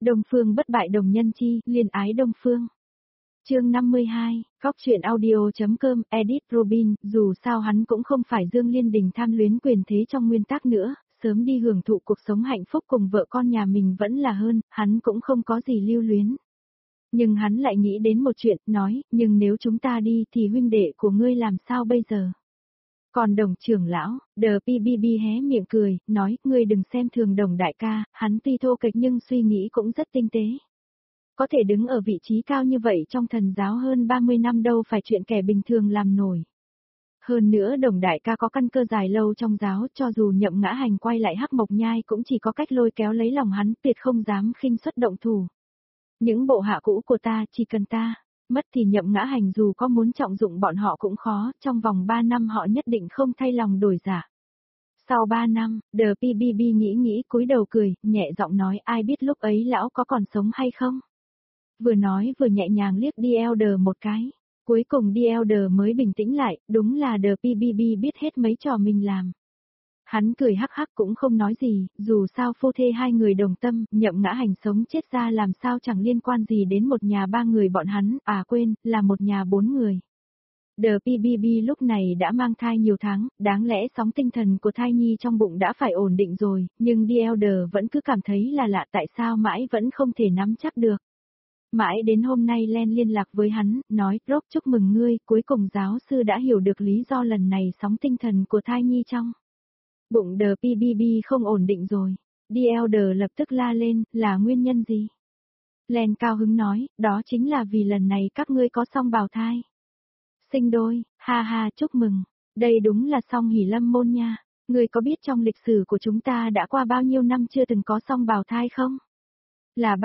Đông Phương bất bại đồng nhân chi, liên ái Đông Phương. Chương 52, Góc truyện audio.com, edit Robin, dù sao hắn cũng không phải Dương Liên Đình tham luyến quyền thế trong nguyên tắc nữa, sớm đi hưởng thụ cuộc sống hạnh phúc cùng vợ con nhà mình vẫn là hơn, hắn cũng không có gì lưu luyến. Nhưng hắn lại nghĩ đến một chuyện, nói, nhưng nếu chúng ta đi thì huynh đệ của ngươi làm sao bây giờ? Còn Đồng trưởng lão, PBB hé miệng cười, nói, ngươi đừng xem thường Đồng đại ca, hắn tuy thô kệch nhưng suy nghĩ cũng rất tinh tế. Có thể đứng ở vị trí cao như vậy trong thần giáo hơn 30 năm đâu phải chuyện kẻ bình thường làm nổi. Hơn nữa Đồng đại ca có căn cơ dài lâu trong giáo, cho dù Nhậm Ngã Hành quay lại Hắc Mộc Nhai cũng chỉ có cách lôi kéo lấy lòng hắn, tuyệt không dám khinh suất động thủ. Những bộ hạ cũ của ta chỉ cần ta mất thì Nhậm Ngã Hành dù có muốn trọng dụng bọn họ cũng khó, trong vòng 3 năm họ nhất định không thay lòng đổi dạ. Sau 3 năm, PBB nghĩ cúi đầu cười, nhẹ giọng nói ai biết lúc ấy lão có còn sống hay không. Vừa nói vừa nhẹ nhàng liếc đi Elder một cái. Cuối cùng đi Elder mới bình tĩnh lại, đúng là PBB biết hết mấy trò mình làm. Hắn cười hắc hắc cũng không nói gì, dù sao phu thê hai người đồng tâm, Nhậm Ngã Hành sống chết ra làm sao chẳng liên quan gì đến một nhà 3 người bọn hắn, à quên, là một nhà 4 người. PBB lúc này đã mang thai nhiều tháng, đáng lẽ sóng tinh thần của thai nhi trong bụng đã phải ổn định rồi, nhưng The Elder vẫn cứ cảm thấy là lạ tại sao mãi vẫn không thể nắm chắc được. Mãi đến hôm nay Len liên lạc với hắn, nói, Rob chúc mừng ngươi, cuối cùng giáo sư đã hiểu được lý do lần này sóng tinh thần của thai nhi trong bụng PBB không ổn định rồi. The Elder lập tức la lên, là nguyên nhân gì? Len cao hứng nói, đó chính là vì lần này các ngươi có song bào thai. Sinh đôi, ha ha chúc mừng, đây đúng là song hỷ lâm môn nha. Ngươi có biết trong lịch sử của chúng ta đã qua bao nhiêu năm chưa từng có song bào thai không? Là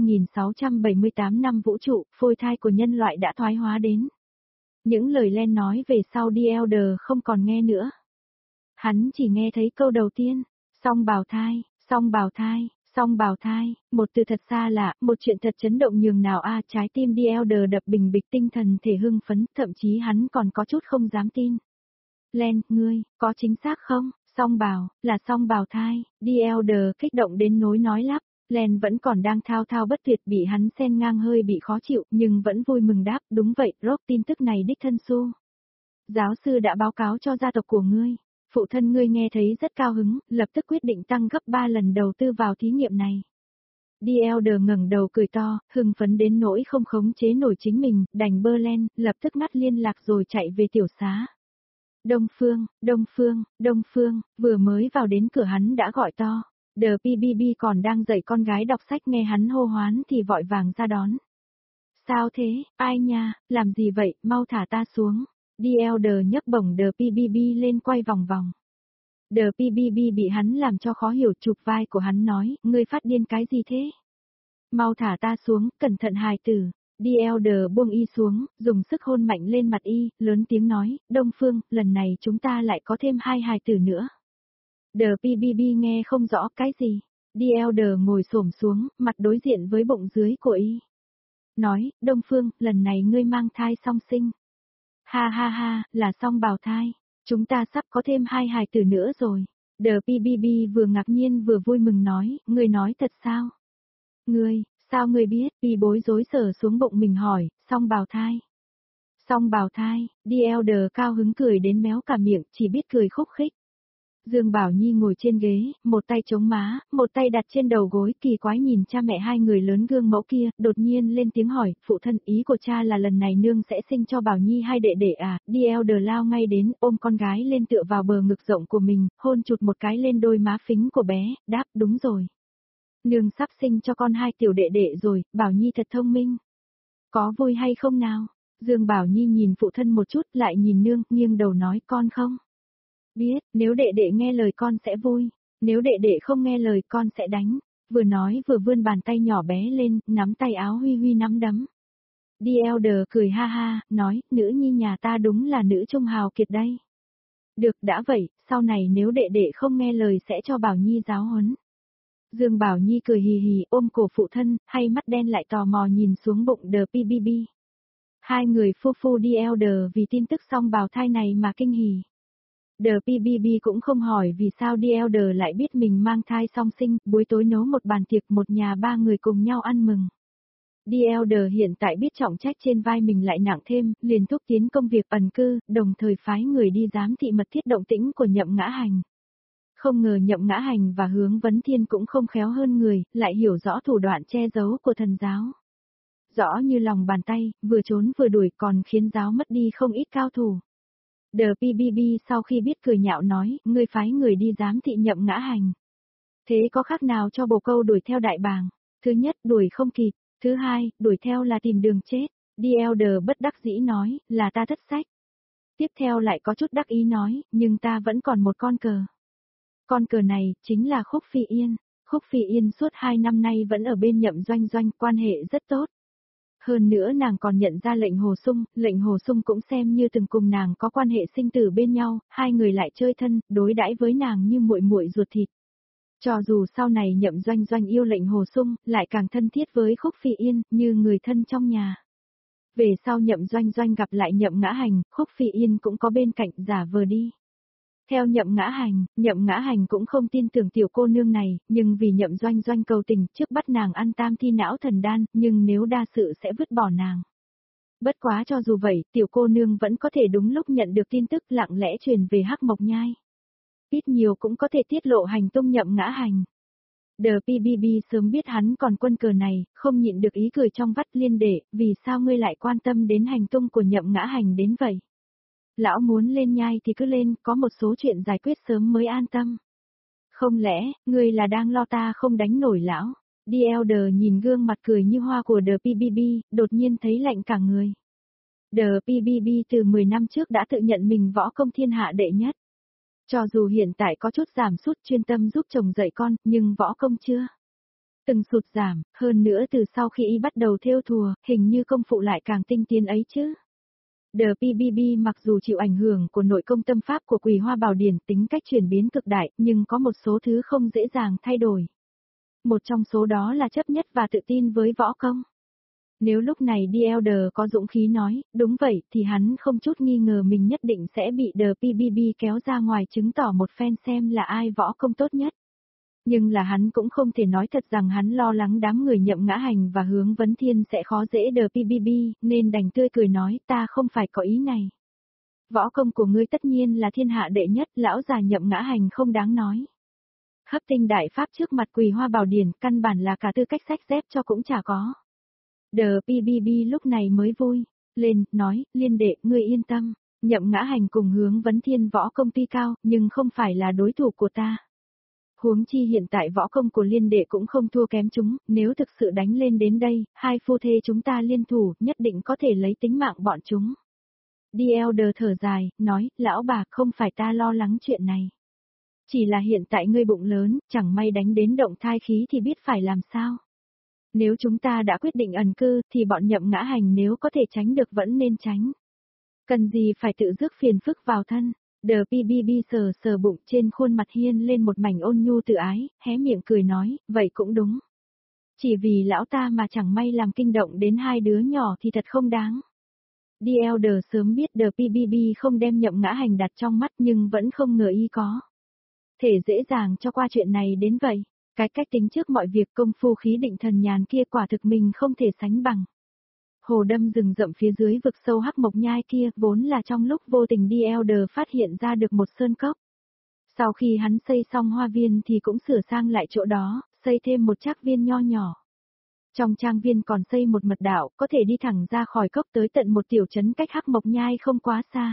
35.678 năm vũ trụ, phôi thai của nhân loại đã thoái hóa đến. Những lời Len nói về sau The Elder không còn nghe nữa. Hắn chỉ nghe thấy câu đầu tiên, song bào thai, song bào thai, song bào thai, một từ thật xa lạ, một chuyện thật chấn động nhường nào a trái tim The Elder đập bình bịch tinh thần thể hưng phấn, thậm chí hắn còn có chút không dám tin. Len, ngươi, có chính xác không? Song bào, là song bào thai, The Elder kích động đến nỗi nói lắp. Len vẫn còn đang thao thao bất tuyệt bị hắn xen ngang hơi bị khó chịu, nhưng vẫn vui mừng đáp, đúng vậy, Rob tin tức này đích thân Su. Giáo sư đã báo cáo cho gia tộc của ngươi. Phụ thân ngươi nghe thấy rất cao hứng, lập tức quyết định tăng gấp 3 lần đầu tư vào thí nghiệm này. The Elder ngẩng đầu cười to, hưng phấn đến nỗi không khống chế nổi chính mình, đành bơ Len, lập tức ngắt liên lạc rồi chạy về tiểu xá. Đông Phương, Đông Phương, Đông Phương, vừa mới vào đến cửa hắn đã gọi to. PBB còn đang dạy con gái đọc sách nghe hắn hô hoán thì vội vàng ra đón. Sao thế, ai nha, làm gì vậy, mau thả ta xuống. The Elder nhấc bổng PBB lên quay vòng vòng. PBB bị hắn làm cho khó hiểu, chụp vai của hắn nói, ngươi phát điên cái gì thế? Mau thả ta xuống, cẩn thận hài tử. The Elder buông y xuống, dùng sức hôn mạnh lên mặt y, lớn tiếng nói, Đông Phương, lần này chúng ta lại có thêm 2 hài tử nữa. PBB nghe không rõ cái gì. The Elder ngồi xổm xuống, mặt đối diện với bụng dưới của y. Nói, Đông Phương, lần này ngươi mang thai song sinh. Ha ha ha, là song bào thai. Chúng ta sắp có thêm 2 hài tử nữa rồi. PBB vừa ngạc nhiên vừa vui mừng nói, ngươi nói thật sao? Ngươi, sao ngươi biết? Y bối rối sờ xuống bụng mình hỏi, song bào thai. Song bào thai, The Elder cao hứng cười đến méo cả miệng, chỉ biết cười khúc khích. Dương Bảo Nhi ngồi trên ghế, một tay chống má, một tay đặt trên đầu gối, kỳ quái nhìn cha mẹ hai người lớn gương mẫu kia, đột nhiên lên tiếng hỏi, phụ thân, ý của cha là lần này nương sẽ sinh cho Bảo Nhi 2 đệ đệ à? The Elder lao ngay đến, ôm con gái lên tựa vào bờ ngực rộng của mình, hôn chụt một cái lên đôi má phính của bé, đáp đúng rồi. Nương sắp sinh cho con 2 tiểu đệ đệ rồi, Bảo Nhi thật thông minh. Có vui hay không nào? Dương Bảo Nhi nhìn phụ thân một chút, lại nhìn nương, nghiêng đầu nói con không. Biết, nếu đệ đệ nghe lời con sẽ vui, nếu đệ đệ không nghe lời con sẽ đánh. Vừa nói vừa vươn bàn tay nhỏ bé lên, nắm tay áo Huy Huy nắm đấm. The Elder cười ha ha, nói, nữ nhi nhà ta đúng là nữ trung hào kiệt đây. Được đã vậy, sau này nếu đệ đệ không nghe lời sẽ cho Bảo Nhi giáo huấn. Dương Bảo Nhi cười hì hì ôm cổ phụ thân, hay mắt đen lại tò mò nhìn xuống bụng PBB. Hai người phu The Elder vì tin tức song bào thai này mà kinh hỉ. The PBB cũng không hỏi vì sao The Elder lại biết mình mang thai song sinh, buổi tối nấu một bàn tiệc một nhà ba người cùng nhau ăn mừng. The Elder hiện tại biết trọng trách trên vai mình lại nặng thêm, liền thúc tiến công việc ẩn cư, đồng thời phái người đi giám thị mật thiết động tĩnh của Nhậm Ngã Hành. Không ngờ Nhậm Ngã Hành và Hướng Vấn Thiên cũng không khéo hơn người, lại hiểu rõ thủ đoạn che giấu của thần giáo. Rõ như lòng bàn tay, vừa trốn vừa đuổi còn khiến giáo mất đi không ít cao thủ. The PBB sau khi biết cười nhạo nói, ngươi phái người đi giám thị Nhậm Ngã Hành. Thế có khác nào cho bồ câu đuổi theo đại bàng? Thứ nhất, đuổi không kịp. Thứ hai, đuổi theo là tìm đường chết. The Elder bất đắc dĩ nói, là ta thất sách. Tiếp theo lại có chút đắc ý nói, nhưng ta vẫn còn một con cờ. Con cờ này, chính là Khúc Phi Yên. Khúc Phi Yên suốt 2 năm nay vẫn ở bên Nhậm Doanh Doanh, quan hệ rất tốt. Hơn nữa nàng còn nhận ra lệnh Hồ Sung cũng xem như từng cùng nàng có quan hệ sinh tử bên nhau, hai người lại chơi thân, đối đãi với nàng như muội muội ruột thịt. Cho dù sau này Nhậm Doanh Doanh yêu lệnh Hồ Sung, lại càng thân thiết với Khúc Phi Yên, như người thân trong nhà. Về sau Nhậm Doanh Doanh gặp lại Nhậm Ngã Hành, Khúc Phi Yên cũng có bên cạnh giả vờ đi. Theo Nhậm Ngã Hành cũng không tin tưởng tiểu cô nương này, nhưng vì Nhậm Doanh Doanh cầu tình trước bắt nàng ăn tam thi não thần đan, nhưng nếu đa sự sẽ vứt bỏ nàng. Bất quá cho dù vậy, tiểu cô nương vẫn có thể đúng lúc nhận được tin tức lặng lẽ truyền về Hắc Mộc Nhai. Ít nhiều cũng có thể tiết lộ hành tung Nhậm Ngã Hành. The PBB sớm biết hắn còn quân cờ này, không nhịn được ý cười trong vắt Liên đệ, vì sao ngươi lại quan tâm đến hành tung của Nhậm Ngã Hành đến vậy? Lão muốn lên nhai thì cứ lên, có một số chuyện giải quyết sớm mới an tâm. Không lẽ, ngươi là đang lo ta không đánh nổi lão? The Elder nhìn gương mặt cười như hoa của The PBB, đột nhiên thấy lạnh cả người. The PBB từ 10 năm trước đã tự nhận mình võ công thiên hạ đệ nhất. Cho dù hiện tại có chút giảm sút chuyên tâm giúp chồng dạy con, nhưng võ công chưa từng sụt giảm, hơn nữa từ sau khi y bắt đầu thêu thùa, hình như công phụ lại càng tinh tiến ấy chứ. The PBB mặc dù chịu ảnh hưởng của nội công tâm pháp của Quỳ Hoa Bảo Điển tính cách chuyển biến cực đại, nhưng có một số thứ không dễ dàng thay đổi. Một trong số đó là chấp nhất và tự tin với võ công. Nếu lúc này The Elder có dũng khí nói, đúng vậy, thì hắn không chút nghi ngờ mình nhất định sẽ bị The PBB kéo ra ngoài chứng tỏ một phen xem là ai võ công tốt nhất. Nhưng là hắn cũng không thể nói thật rằng hắn lo lắng đám người Nhậm Ngã Hành và Hướng Vấn Thiên sẽ khó dễ The PBB, nên đành tươi cười nói ta không phải có ý này. Võ công của ngươi tất nhiên là thiên hạ đệ nhất, lão già Nhậm Ngã Hành không đáng nói. Hấp tinh đại pháp trước mặt Quỳ Hoa Bảo Điển, căn bản là cả tư cách sách dép cho cũng chả có. The PBB lúc này mới vui lên, nói, Liên đệ, ngươi yên tâm, Nhậm Ngã Hành cùng Hướng Vấn Thiên võ công tuy cao, nhưng không phải là đối thủ của ta. Huống chi hiện tại võ công của Liên đệ cũng không thua kém chúng, nếu thực sự đánh lên đến đây, hai phu thê chúng ta liên thủ, nhất định có thể lấy tính mạng bọn chúng. The Elder thở dài, nói, lão bà, không phải ta lo lắng chuyện này. Chỉ là hiện tại ngươi bụng lớn, chẳng may đánh đến động thai khí thì biết phải làm sao. Nếu chúng ta đã quyết định ẩn cư, thì bọn Nhậm Ngã Hành nếu có thể tránh được vẫn nên tránh. Cần gì phải tự rước phiền phức vào thân. The PBB sờ sờ bụng, trên khuôn mặt hiên lên một mảnh ôn nhu tự ái, hé miệng cười nói, vậy cũng đúng. Chỉ vì lão ta mà chẳng may làm kinh động đến hai đứa nhỏ thì thật không đáng. The Elder sớm biết The PBB không đem Nhậm Ngã Hành đặt trong mắt nhưng vẫn không ngờ y có thể dễ dàng cho qua chuyện này đến vậy. Cái cách tính trước mọi việc công phu khí định thần nhàn kia quả thực mình không thể sánh bằng. Hồ đâm rừng rậm phía dưới vực sâu Hắc Mộc Nhai kia vốn là trong lúc vô tình The Elder phát hiện ra được một sơn cốc. Sau khi hắn xây xong hoa viên thì cũng sửa sang lại chỗ đó, xây thêm một trác viên nho nhỏ. Trong trang viên còn xây một mật đạo, có thể đi thẳng ra khỏi cốc tới tận một tiểu trấn cách Hắc Mộc Nhai không quá xa.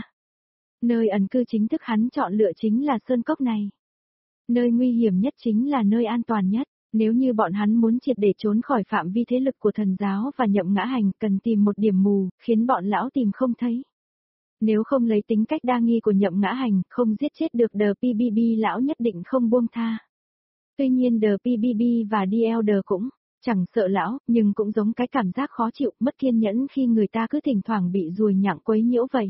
Nơi ẩn cư chính thức hắn chọn lựa chính là sơn cốc này. Nơi nguy hiểm nhất chính là nơi an toàn nhất, nếu như bọn hắn muốn triệt để trốn khỏi phạm vi thế lực của thần giáo và Nhậm Ngã Hành cần tìm một điểm mù, khiến bọn lão tìm không thấy. Nếu không lấy tính cách đa nghi của Nhậm Ngã Hành, không giết chết được The PBB lão nhất định không buông tha. Tuy nhiên The PBB và The Elder cũng chẳng sợ lão, nhưng cũng giống cái cảm giác khó chịu, mất kiên nhẫn khi người ta cứ thỉnh thoảng bị ruồi nhặng quấy nhiễu vậy.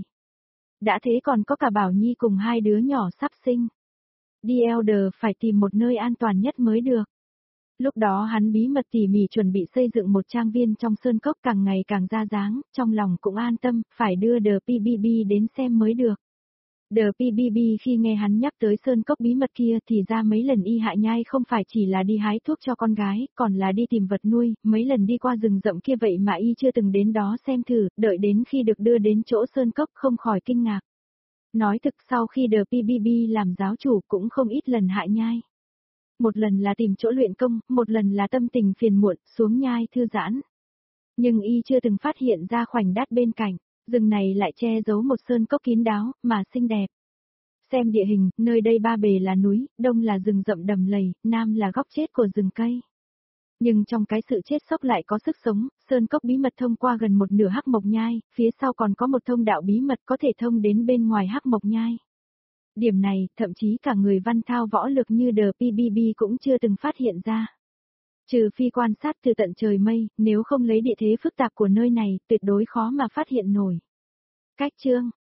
Đã thế còn có cả Bảo Nhi cùng hai đứa nhỏ sắp sinh. The Elder phải tìm một nơi an toàn nhất mới được. Lúc đó hắn bí mật tỉ mỉ chuẩn bị xây dựng một trang viên trong sơn cốc càng ngày càng ra dáng, trong lòng cũng an tâm, phải đưa The PBB đến xem mới được. The PBB khi nghe hắn nhắc tới sơn cốc bí mật kia thì ra mấy lần y hạ nhai không phải chỉ là đi hái thuốc cho con gái, còn là đi tìm vật nuôi, mấy lần đi qua rừng rậm kia vậy mà y chưa từng đến đó xem thử, đợi đến khi được đưa đến chỗ sơn cốc không khỏi kinh ngạc. Nói thực sau khi The PBB làm giáo chủ cũng không ít lần hạ nhai. Một lần là tìm chỗ luyện công, một lần là tâm tình phiền muộn, xuống nhai thư giãn. Nhưng y chưa từng phát hiện ra khoảnh đất bên cạnh, rừng này lại che giấu một sơn cốc kín đáo, mà xinh đẹp. Xem địa hình, nơi đây ba bề là núi, đông là rừng rậm đầm lầy, nam là góc chết của rừng cây. Nhưng trong cái sự chết sốc lại có sức sống, sơn cốc bí mật thông qua gần một nửa hắc mộc nhai, phía sau còn có một thông đạo bí mật có thể thông đến bên ngoài hắc mộc nhai. Điểm này, thậm chí cả người văn thao võ lực như The PBB cũng chưa từng phát hiện ra. Trừ phi quan sát từ tận trời mây, nếu không lấy địa thế phức tạp của nơi này, tuyệt đối khó mà phát hiện nổi. Cách chương